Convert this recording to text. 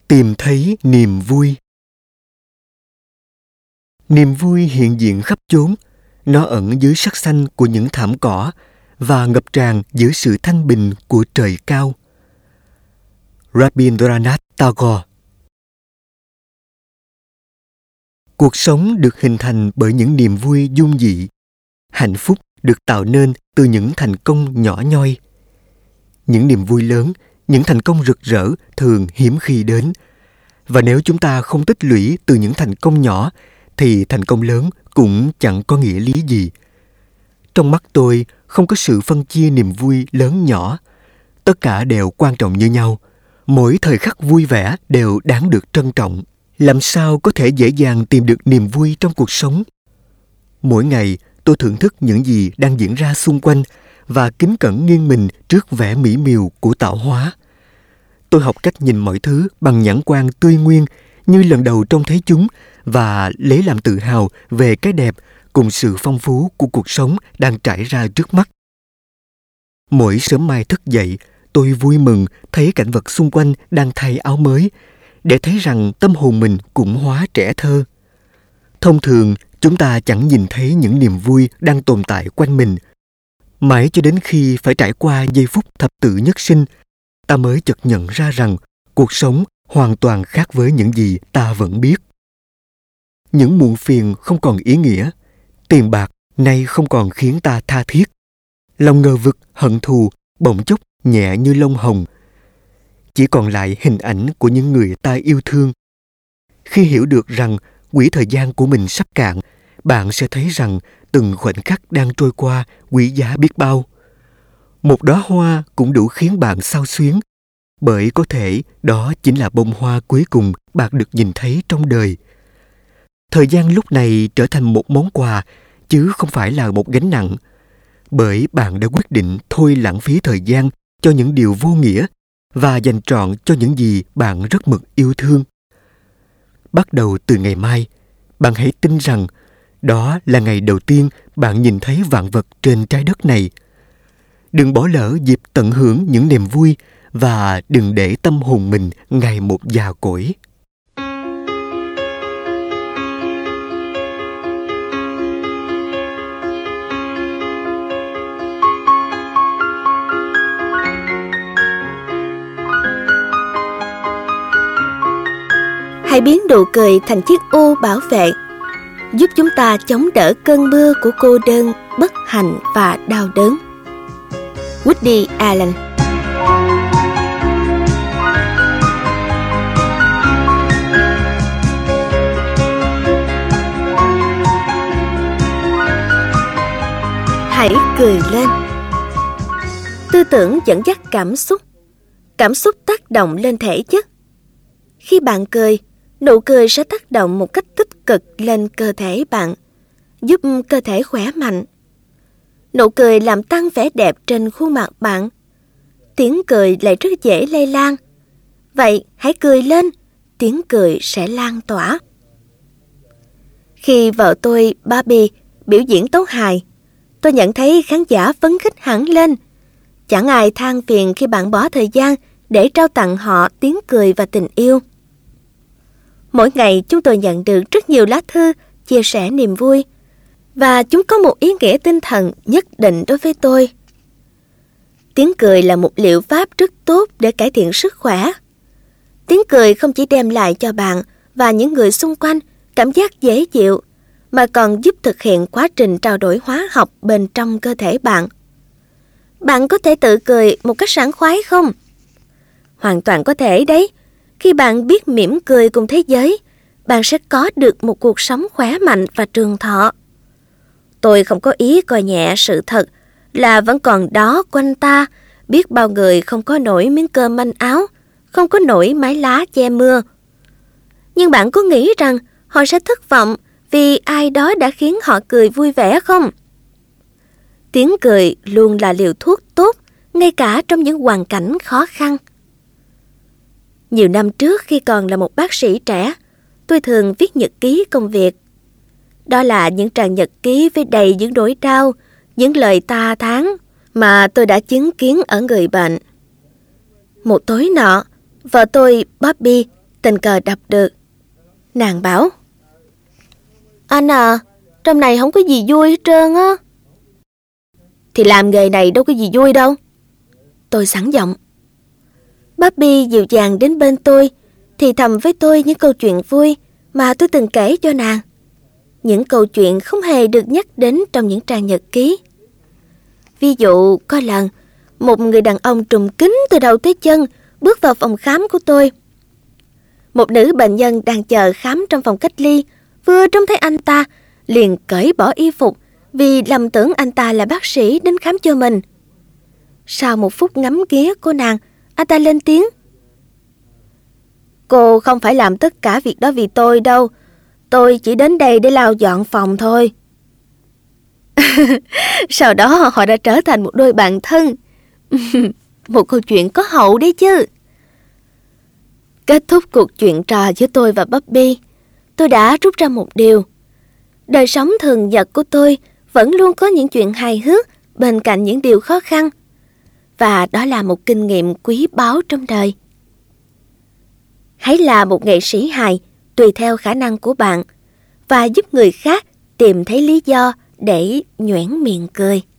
Tìm thấy niềm vui. Niềm vui hiện diện khắp chốn. Nó ẩn dưới sắc xanh của những thảm cỏ và ngập tràn giữa sự thanh bình của trời cao. Rabindranath Tagore. Cuộc sống được hình thành bởi những niềm vui dung dị. Hạnh phúc được tạo nên từ những thành công nhỏ nhoi. Những niềm vui lớn, những thành công rực rỡ thường hiếm khi đến. Và nếu chúng ta không tích lũy từ những thành công nhỏ, thì thành công lớn cũng chẳng có nghĩa lý gì. Trong mắt tôi, không có sự phân chia niềm vui lớn nhỏ. Tất cả đều quan trọng như nhau. Mỗi thời khắc vui vẻ đều đáng được trân trọng. Làm sao có thể dễ dàng tìm được niềm vui trong cuộc sống? Mỗi ngày, tôi thưởng thức những gì đang diễn ra xung quanh và kính cẩn nghiêng mình trước vẻ mỹ miều của tạo hóa. Tôi học cách nhìn mọi thứ bằng nhãn quan tươi nguyên như lần đầu trông thấy chúng và lấy làm tự hào về cái đẹp cùng sự phong phú của cuộc sống đang trải ra trước mắt. Mỗi sớm mai thức dậy, tôi vui mừng thấy cảnh vật xung quanh đang thay áo mới, để thấy rằng tâm hồn mình cũng hóa trẻ thơ. Thông thường, chúng ta chẳng nhìn thấy những niềm vui đang tồn tại quanh mình. Mãi cho đến khi phải trải qua giây phút thập tự nhất sinh, ta mới chợt nhận ra rằng cuộc sống hoàn toàn khác với những gì ta vẫn biết. Những muộn phiền không còn ý nghĩa, tiền bạc nay không còn khiến ta tha thiết. Lòng ngờ vực, hận thù bỗng chốc nhẹ như lông hồng. Chỉ còn lại hình ảnh của những người ta yêu thương. Khi hiểu được rằng quỹ thời gian của mình sắp cạn, bạn sẽ thấy rằng từng khoảnh khắc đang trôi qua quý giá biết bao. Một đóa hoa cũng đủ khiến bạn xao xuyến, bởi có thể đó chính là bông hoa cuối cùng bạn được nhìn thấy trong đời. Thời gian lúc này trở thành một món quà, chứ không phải là một gánh nặng, bởi bạn đã quyết định thôi lãng phí thời gian cho những điều vô nghĩa và dành trọn cho những gì bạn rất mực yêu thương. Bắt đầu từ ngày mai, bạn hãy tin rằng đó là ngày đầu tiên bạn nhìn thấy vạn vật trên trái đất này. Đừng bỏ lỡ dịp tận hưởng những niềm vui và đừng để tâm hồn mình ngày một già cỗi. Hãy biến nụ cười thành chiếc ô bảo vệ, giúp chúng ta chống đỡ cơn mưa của cô đơn, bất hạnh và đau đớn. Woody Allen. Hãy cười lên. Tư tưởng dẫn dắt cảm xúc tác động lên thể chất. Khi bạn cười, nụ cười sẽ tác động một cách tích cực lên cơ thể bạn, giúp cơ thể khỏe mạnh. Nụ cười làm tăng vẻ đẹp trên khuôn mặt bạn. Tiếng cười lại rất dễ lây lan. Vậy hãy cười lên, tiếng cười sẽ lan tỏa. Khi vợ tôi, Barbie, biểu diễn tấu hài, tôi nhận thấy khán giả phấn khích hẳn lên. Chẳng ai than phiền khi bạn bỏ thời gian để trao tặng họ tiếng cười và tình yêu. Mỗi ngày chúng tôi nhận được rất nhiều lá thư chia sẻ niềm vui, và chúng có một ý nghĩa tinh thần nhất định đối với tôi. Tiếng cười là một liệu pháp rất tốt để cải thiện sức khỏe. Tiếng cười không chỉ đem lại cho bạn và những người xung quanh cảm giác dễ chịu, mà còn giúp thực hiện quá trình trao đổi hóa học bên trong cơ thể bạn. Bạn có thể tự cười một cách sảng khoái không? Hoàn toàn có thể đấy. Khi bạn biết mỉm cười cùng thế giới, bạn sẽ có được một cuộc sống khỏe mạnh và trường thọ. Tôi không có ý coi nhẹ sự thật là vẫn còn đó quanh ta biết bao người không có nổi miếng cơm manh áo, không có nổi mái lá che mưa. Nhưng bạn có nghĩ rằng họ sẽ thất vọng vì ai đó đã khiến họ cười vui vẻ không? Tiếng cười luôn là liều thuốc tốt, ngay cả trong những hoàn cảnh khó khăn. Nhiều năm trước khi còn là một bác sĩ trẻ, tôi thường viết nhật ký công việc. Đó là những trang nhật ký với đầy những nỗi đau, những lời ta thán mà tôi đã chứng kiến ở người bệnh. Một tối nọ, vợ tôi, Bobby, tình cờ đọc được. Nàng bảo: Anh à, trong này không có gì vui hết trơn á. Thì làm nghề này đâu có gì vui đâu. Tôi sẵn giọng. Bobby dịu dàng đến bên tôi, thì thầm với tôi những câu chuyện vui mà tôi từng kể cho nàng. Những câu chuyện không hề được nhắc đến trong những trang nhật ký. Ví dụ, có lần, một người đàn ông trùm kín từ đầu tới chân bước vào phòng khám của tôi. Một nữ bệnh nhân đang chờ khám trong phòng cách ly vừa trông thấy anh ta liền cởi bỏ y phục vì lầm tưởng anh ta là bác sĩ đến khám cho mình. Sau một phút ngắm nghía của nàng, anh ta lên tiếng: Cô không phải làm tất cả việc đó vì tôi đâu. Tôi chỉ đến đây để lau dọn phòng thôi. Sau đó họ đã trở thành một đôi bạn thân. Một câu chuyện có hậu đấy chứ. Kết thúc cuộc chuyện trò giữa tôi và Bobby, tôi đã rút ra một điều. Đời sống thường nhật của tôi vẫn luôn có những chuyện hài hước bên cạnh những điều khó khăn. Và đó là một kinh nghiệm quý báu trong đời. Hãy là một nghệ sĩ hài tùy theo khả năng của bạn và giúp người khác tìm thấy lý do để nhoẻn miệng cười.